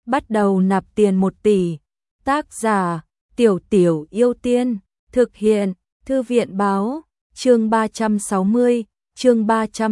bắt đầu nạp tiền 1 tỷ. Tác giả Tiểu Tiểu Yêu Tiên. Thực hiện Thư viện Báo. Chương 360, chương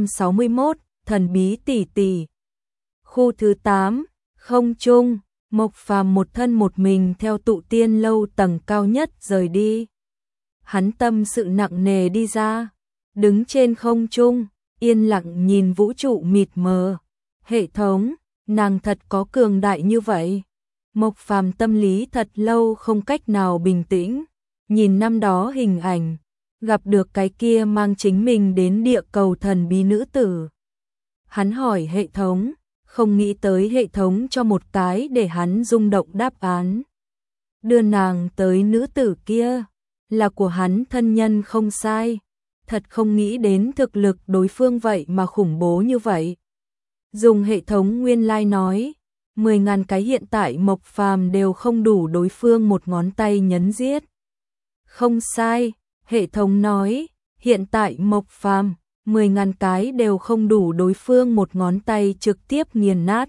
361, thần bí tỷ tỷ. Khu thứ 8, không trung, Mộc Phàm một thân một mình theo tụ tiên lâu tầng cao nhất rời đi. Hắn tâm sự nặng nề đi ra, đứng trên không trung, yên lặng nhìn vũ trụ mịt mờ. Hệ thống, nàng thật có cường đại như vậy. Mộc Phàm tâm lý thật lâu không cách nào bình tĩnh, nhìn năm đó hình ảnh, gặp được cái kia mang chính mình đến địa cầu thần bí nữ tử. Hắn hỏi hệ thống, không nghĩ tới hệ thống cho một cái để hắn rung động đáp án. Đưa nàng tới nữ tử kia, là của hắn thân nhân không sai, thật không nghĩ đến thực lực đối phương vậy mà khủng bố như vậy. Dùng hệ thống nguyên lai nói, 10.000 cái hiện tại Mộc Phàm đều không đủ đối phương một ngón tay nhấn giết. Không sai, hệ thống nói, hiện tại Mộc Phàm 10.000 cái đều không đủ đối phương một ngón tay trực tiếp nghiền nát.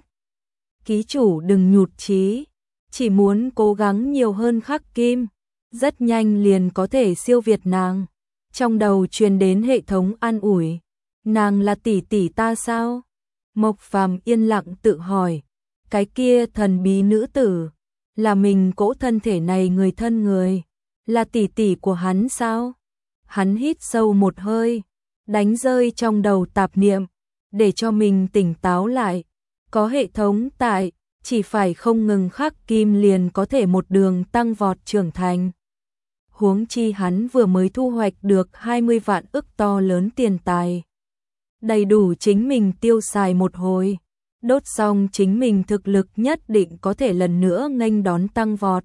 Ký chủ đừng nhụt chí, chỉ muốn cố gắng nhiều hơn Khắc Kim, rất nhanh liền có thể siêu việt nàng. Trong đầu truyền đến hệ thống an ủi, nàng là tỷ tỷ ta sao? Mộc Phàm yên lặng tự hỏi, cái kia thần bí nữ tử, là mình cỗ thân thể này người thân người, là tỷ tỷ của hắn sao? Hắn hít sâu một hơi, đánh rơi trong đầu tạp niệm, để cho mình tỉnh táo lại. Có hệ thống tại, chỉ phải không ngừng Khắc Kim liền có thể một đường tăng vọt trưởng thành. Huống chi hắn vừa mới thu hoạch được 20 vạn ức to lớn tiền tài. Đầy đủ chính mình tiêu xài một hồi, đốt xong chính mình thực lực nhất định có thể lần nữa nghênh đón tăng vọt.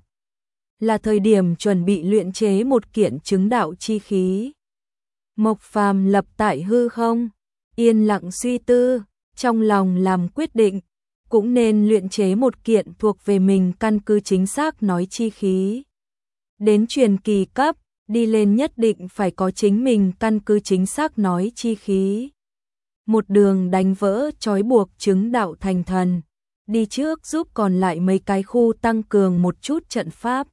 Là thời điểm chuẩn bị luyện chế một kiện chứng đạo chi khí. Mộc Phàm lập tại hư không, yên lặng suy tư, trong lòng làm quyết định, cũng nên luyện chế một kiện thuộc về mình căn cứ chính xác nói chi khí. Đến truyền kỳ cấp, đi lên nhất định phải có chính mình căn cứ chính xác nói chi khí. Một đường đánh vỡ trói buộc chứng đạo thành thần, đi trước giúp còn lại mấy cái khu tăng cường một chút trận pháp.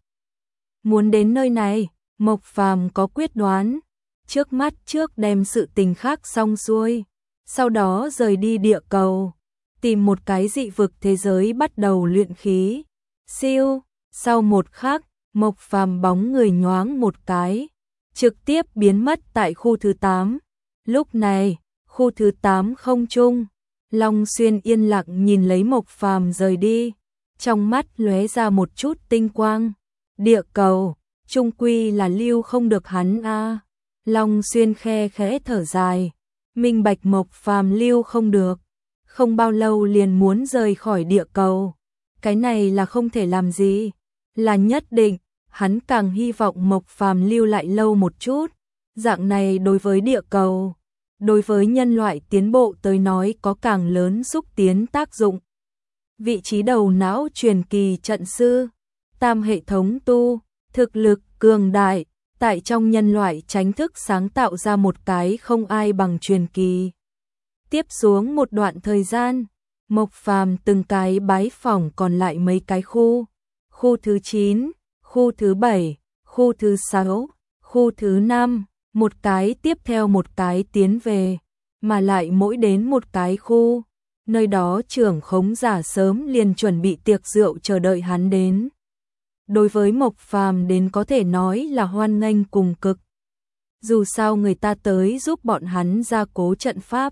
Muốn đến nơi này, Mộc Phàm có quyết đoán, trước mắt trước đem sự tình khác xong xuôi, sau đó rời đi địa cầu, tìm một cái dị vực thế giới bắt đầu luyện khí. Siêu, sau một khắc, Mộc Phàm bóng người nhoáng một cái, trực tiếp biến mất tại khu thứ 8. Lúc này, khu thứ 8 không trung, Long Xuyên yên lặng nhìn lấy Mộc Phàm rời đi, trong mắt lóe ra một chút tinh quang. Địa cầu, chung quy là lưu không được hắn a. Long Xuyên khe khẽ thở dài, minh bạch Mộc Phàm lưu không được, không bao lâu liền muốn rời khỏi địa cầu. Cái này là không thể làm gì, là nhất định, hắn càng hy vọng Mộc Phàm lưu lại lâu một chút, dạng này đối với địa cầu, đối với nhân loại tiến bộ tới nói có càng lớn xúc tiến tác dụng. Vị trí đầu não truyền kỳ trận sư, tam hệ thống tu, thực lực cường đại, tại trong nhân loại chính thức sáng tạo ra một cái không ai bằng truyền kỳ. Tiếp xuống một đoạn thời gian, Mộc Phàm từng cái bái phỏng còn lại mấy cái khu. Khu thứ 9, khu thứ 7, khu thứ 6, khu thứ 5, một cái tiếp theo một cái tiến về, mà lại mỗi đến một cái khu, nơi đó trưởng khống giả sớm liền chuẩn bị tiệc rượu chờ đợi hắn đến. Đối với Mộc Phàm đến có thể nói là hoan nghênh cùng cực. Dù sao người ta tới giúp bọn hắn gia cố trận pháp,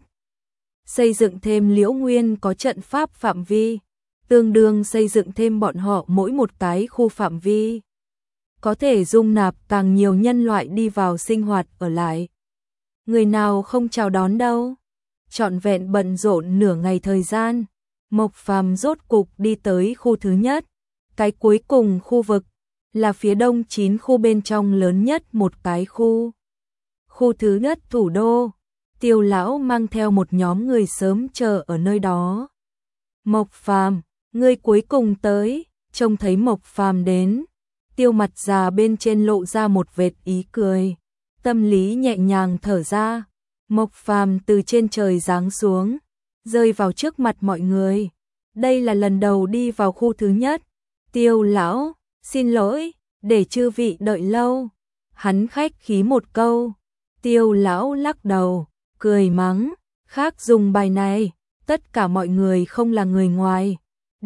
xây dựng thêm Liễu Nguyên có trận pháp phạm vi, tương đương xây dựng thêm bọn họ mỗi một cái khu phạm vi, có thể dung nạp càng nhiều nhân loại đi vào sinh hoạt ở lại. Người nào không chào đón đâu. Trọn vẹn bận rộn nửa ngày thời gian, Mộc Phàm rốt cục đi tới khu thứ nhất, cái cuối cùng khu vực, là phía đông 9 khu bên trong lớn nhất một cái khu. Khu thứ nhất thủ đô, Tiêu lão mang theo một nhóm người sớm chờ ở nơi đó. Mộc Phàm, ngươi cuối cùng tới. Trông thấy Mộc Phàm đến, Tiêu mặt già bên trên lộ ra một vệt ý cười, tâm lý nhẹ nhàng thở ra. Mộc Phàm từ trên trời giáng xuống, rơi vào trước mặt mọi người, đây là lần đầu đi vào khu thứ nhất. Tiêu lão, xin lỗi, để chư vị đợi lâu. Hắn khách khí một câu. Tiêu lão lắc đầu, cười mắng, khác dùng bài này, tất cả mọi người không là người ngoài.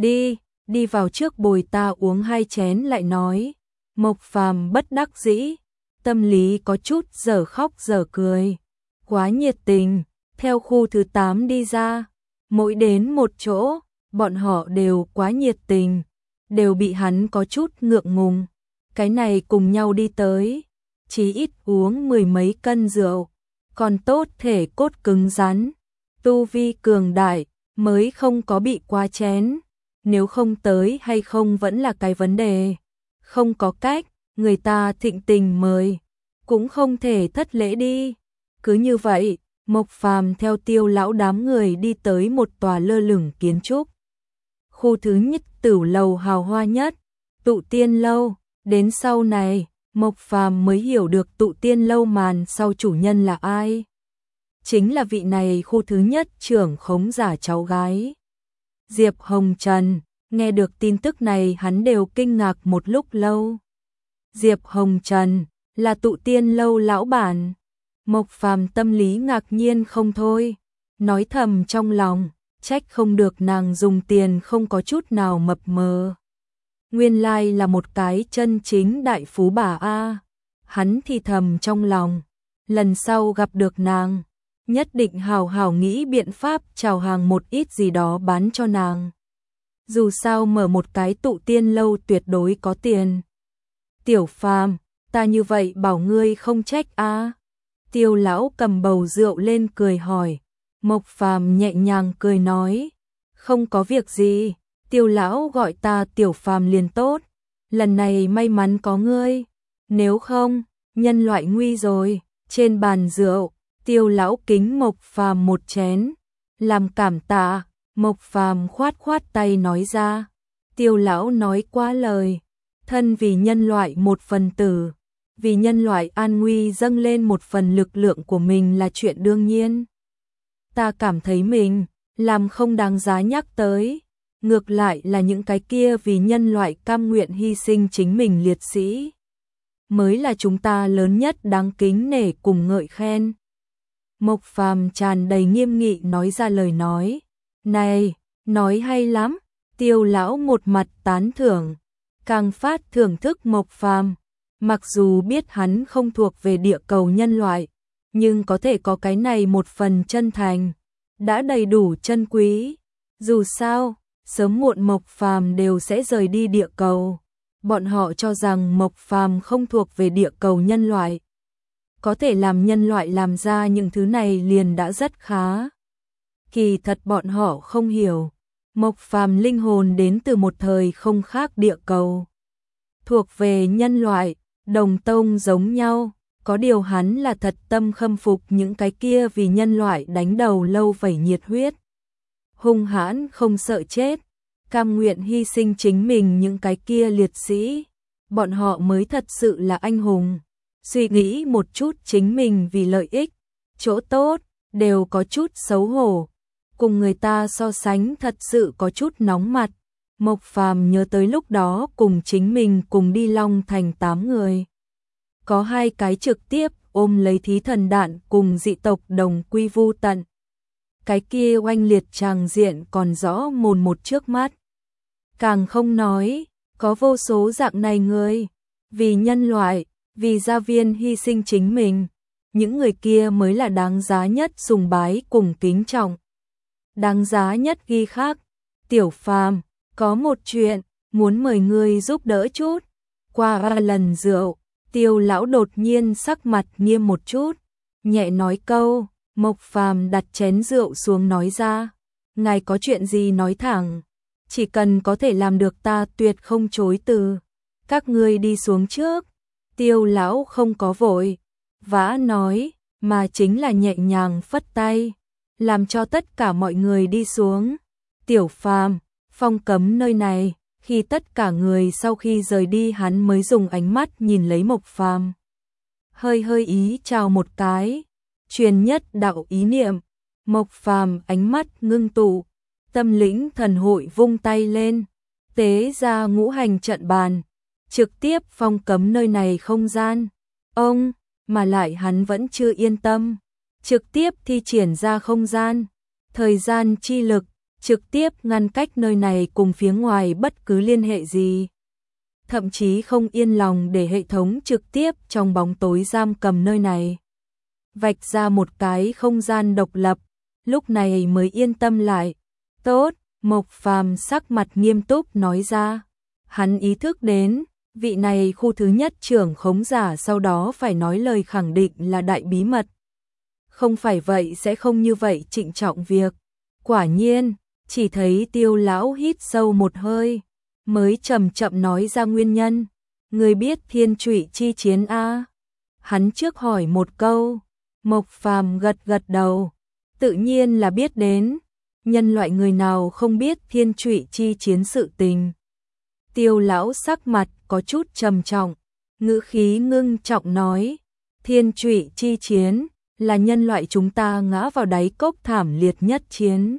Đi vào trước bồi ta uống 2 chén lại nói. Mộc Phàm bất đắc dĩ, tâm lý có chút dở khóc dở cười. Quá nhiệt tình, theo khu thứ 8 đi ra, mỗi đến một chỗ, bọn họ đều quá nhiệt tình, đều bị hắn có chút ngượng ngùng. Cái này cùng nhau đi tới, chí ít uống 10 mấy cân rượu, còn tốt thể cốt cứng rắn, tu vi cường đại, mới không có bị quá chén. Nếu không tới hay không vẫn là cái vấn đề. Không có cách, người ta thịnh tình mời, cũng không thể thất lễ đi. Cứ như vậy, Mộc Phàm theo Tiêu lão đám người đi tới một tòa lơ lửng kiến trúc. Khu thứ nhất Tửu lầu hào hoa nhất, Tụ Tiên lâu. Đến sau này, Mộc Phàm mới hiểu được Tụ Tiên lâu màn sau chủ nhân là ai. Chính là vị này khu thứ nhất trưởng khống giả cháu gái. Diệp Hồng Trần, nghe được tin tức này hắn đều kinh ngạc một lúc lâu. Diệp Hồng Trần, là Tụ Tiên lâu lão bản. Mộc Phàm tâm lý ngạc nhiên không thôi, nói thầm trong lòng, trách không được nàng dùng tiền không có chút nào mập mờ. Nguyên lai là một cái chân chính đại phú bà a. Hắn thì thầm trong lòng, lần sau gặp được nàng, nhất định hào hào nghĩ biện pháp chào hàng một ít gì đó bán cho nàng. Dù sao mở một cái Tụ Tiên lâu tuyệt đối có tiền. Tiểu Phàm, ta như vậy bảo ngươi không trách a. Tiêu lão cầm bầu rượu lên cười hỏi. Mộc Phàm nhẹ nhàng cười nói, không có việc gì, Tiêu lão gọi ta Tiểu Phàm liền tốt, lần này may mắn có ngươi, nếu không, nhân loại nguy rồi. Trên bàn rượu, Tiêu lão kính Mộc Phàm một chén, làm cảm tạ. Mộc Phàm khoát khoát tay nói ra, Tiêu lão nói quá lời, thân vì nhân loại một phần tử, vì nhân loại an nguy dâng lên một phần lực lượng của mình là chuyện đương nhiên. Ta cảm thấy mình làm không đáng giá nhắc tới, ngược lại là những cái kia vì nhân loại cam nguyện hy sinh chính mình liệt sĩ, mới là chúng ta lớn nhất đáng kính nể cùng ngợi khen. Mộc Phàm tràn đầy nghiêm nghị nói ra lời nói. Này, nói hay lắm. Tiêu lão một mặt tán thưởng, càng phát thưởng thức Mộc Phàm. Mặc dù biết hắn không thuộc về địa cầu nhân loại, nhưng có thể có cái này một phần chân thành, đã đầy đủ chân quý. Dù sao, sớm muộn Mộc Phàm đều sẽ rời đi địa cầu. Bọn họ cho rằng Mộc Phàm không thuộc về địa cầu nhân loại. Có thể làm nhân loại làm ra những thứ này liền đã rất khá. Kỳ thật bọn họ không hiểu, Mộc Phàm linh hồn đến từ một thời không khác địa cầu, thuộc về nhân loại, đồng tông giống nhau, có điều hắn là thật tâm khâm phục những cái kia vì nhân loại đánh đầu lâu vẩy nhiệt huyết, hung hãn không sợ chết, cam nguyện hy sinh chính mình những cái kia liệt sĩ, bọn họ mới thật sự là anh hùng. Suy nghĩ một chút chính mình vì lợi ích, chỗ tốt, đều có chút xấu hổ. Cùng người ta so sánh thật sự có chút nóng mặt. Mộc Phàm nhớ tới lúc đó cùng chính mình cùng đi Long Thành 8 người. Có 2 cái trực tiếp ôm lấy thí thần đạn cùng dị tộc đồng quy vu tận. Cái kia oanh liệt tràng diện còn rõ mồn một trước mắt. Càng không nói, có vô số dạng này người, vì nhân loại, vì gia viên hy sinh chính mình, những người kia mới là đáng giá nhất sùng bái cùng kính trọng. Đáng giá nhất ghi khắc. Tiểu Phàm, có một chuyện, muốn mời ngươi giúp đỡ chút. Qua 3 lần rượu, Tiêu lão đột nhiên sắc mặt nghiêm một chút, nhẹ nói câu. Mộc Phàm đặt chén rượu xuống nói ra, ngài có chuyện gì nói thẳng, chỉ cần có thể làm được ta tuyệt không chối từ. Các ngươi đi xuống trước. Tiêu lão không có vội vã nói, mà chính là nhẹ nhàng phất tay, làm cho tất cả mọi người đi xuống. Tiểu Phàm, phong cấm nơi này. Khi tất cả người sau khi rời đi hắn mới dùng ánh mắt nhìn lấy Mộc Phàm, hơi ý chào một cái, truyền nhất đạo ý niệm. Mộc Phàm ánh mắt ngưng tụ, Tâm lĩnh thần hội vung tay lên, tế ra ngũ hành trận bàn, trực tiếp phong cấm nơi này không gian. Ông, mà lại hắn vẫn chưa yên tâm, trực tiếp thi triển ra không gian, thời gian chi lực, trực tiếp ngăn cách nơi này cùng phía ngoài bất cứ liên hệ gì. Thậm chí không yên lòng để hệ thống trực tiếp trong bóng tối giam cầm nơi này. Vạch ra một cái không gian độc lập, lúc này mới yên tâm lại. Tốt, Mộc Phàm sắc mặt nghiêm túc nói ra. Hắn ý thức đến, vị này khu thứ nhất trưởng khống giả sau đó phải nói lời khẳng định là đại bí mật. Không phải vậy sẽ không như vậy trịnh trọng việc. Quả nhiên, chỉ thấy Tiêu lão hít sâu một hơi, mới chậm chậm nói ra nguyên nhân. Người biết thiên trụy chi chiến a? Hắn trước hỏi một câu, Mộc Phàm gật gật đầu, tự nhiên là biết đến. Nhân loại người nào không biết thiên trụy chi chiến sự tình. Tiêu lão sắc mặt có chút trầm trọng, ngữ khí ngưng trọng nói, thiên trụy chi chiến là nhân loại chúng ta ngã vào đáy cốc thảm liệt nhất chiến.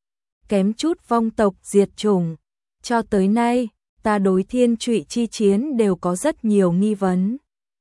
Kém chút vong tộc diệt chủng. Cho tới nay, ta đối thiên trụy chi chiến đều có rất nhiều nghi vấn.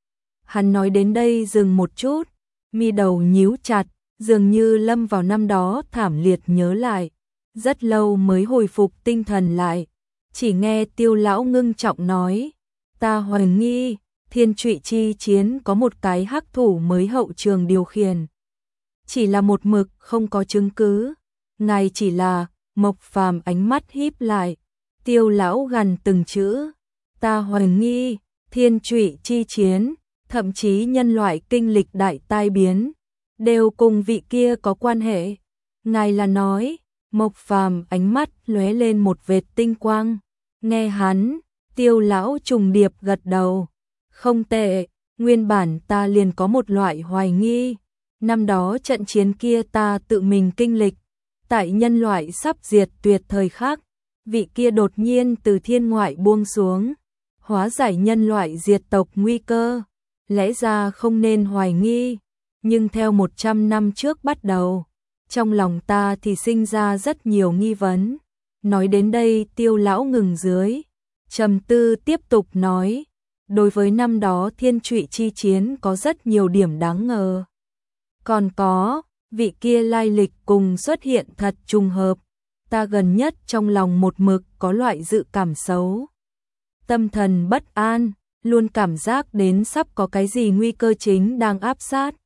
Hắn nói đến đây dừng một chút, mi đầu nhíu chặt, dường như lâm vào năm đó thảm liệt nhớ lại. Rất lâu mới hồi phục tinh thần lại, chỉ nghe Tiêu lão ngưng trọng nói, ta hoài nghi, thiên trụy chi chiến có một cái hắc thủ mới hậu trường điều khiển. Chỉ là một mực không có chứng cứ, ngài chỉ là. Mộc Phàm ánh mắt híp lại, Tiêu lão gằn từng chữ, ta hoài nghi, thiên trụy chi chiến, thậm chí nhân loại kinh lịch đại tai biến, đều cùng vị kia có quan hệ. Ngài là nói, Mộc Phàm ánh mắt lóe lên một vệt tinh quang, nghe hắn, Tiêu lão trùng điệp gật đầu, không tệ, nguyên bản ta liền có một loại hoài nghi, năm đó trận chiến kia ta tự mình kinh lịch. Tại nhân loại sắp diệt tuyệt thời khắc, vị kia đột nhiên từ thiên ngoại buông xuống, hóa giải nhân loại diệt tộc nguy cơ, lẽ ra không nên hoài nghi, nhưng theo 100 năm trước bắt đầu, trong lòng ta thì sinh ra rất nhiều nghi vấn. Nói đến đây Tiêu lão ngừng dưới, trầm tư tiếp tục nói, đối với năm đó thiên trụy chi chiến có rất nhiều điểm đáng ngờ. Còn có, vị kia lai lịch cùng xuất hiện thật trùng hợp, ta gần nhất trong lòng một mực có loại dự cảm xấu. Tâm thần bất an, luôn cảm giác đến sắp có cái gì nguy cơ chính đang áp sát.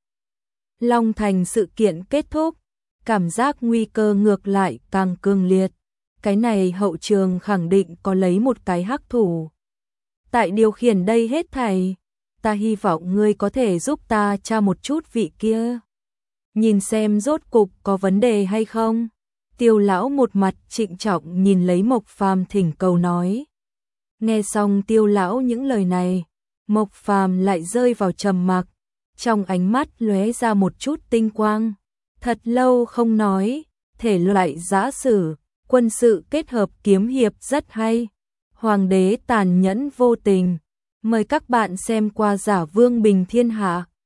Long Thành sự kiện kết thúc, cảm giác nguy cơ ngược lại càng cường liệt. Cái này hậu trường khẳng định có lấy một cái hắc thủ. Tại điều khiển đây hết thảy, ta hy vọng ngươi có thể giúp ta tra một chút vị kia. Nhìn xem rốt cục có vấn đề hay không. Tiêu lão một mặt trịnh trọng nhìn lấy Mộc Phàm thỉnh cầu nói. Nghe xong Tiêu lão những lời này, Mộc Phàm lại rơi vào trầm mặc, trong ánh mắt lóe ra một chút tinh quang. Thật lâu không nói, thể loại giã sử, quân sự kết hợp kiếm hiệp rất hay. Hoàng đế tàn nhẫn vô tình. Mời các bạn xem qua Giả Vương Bình Thiên Hạ.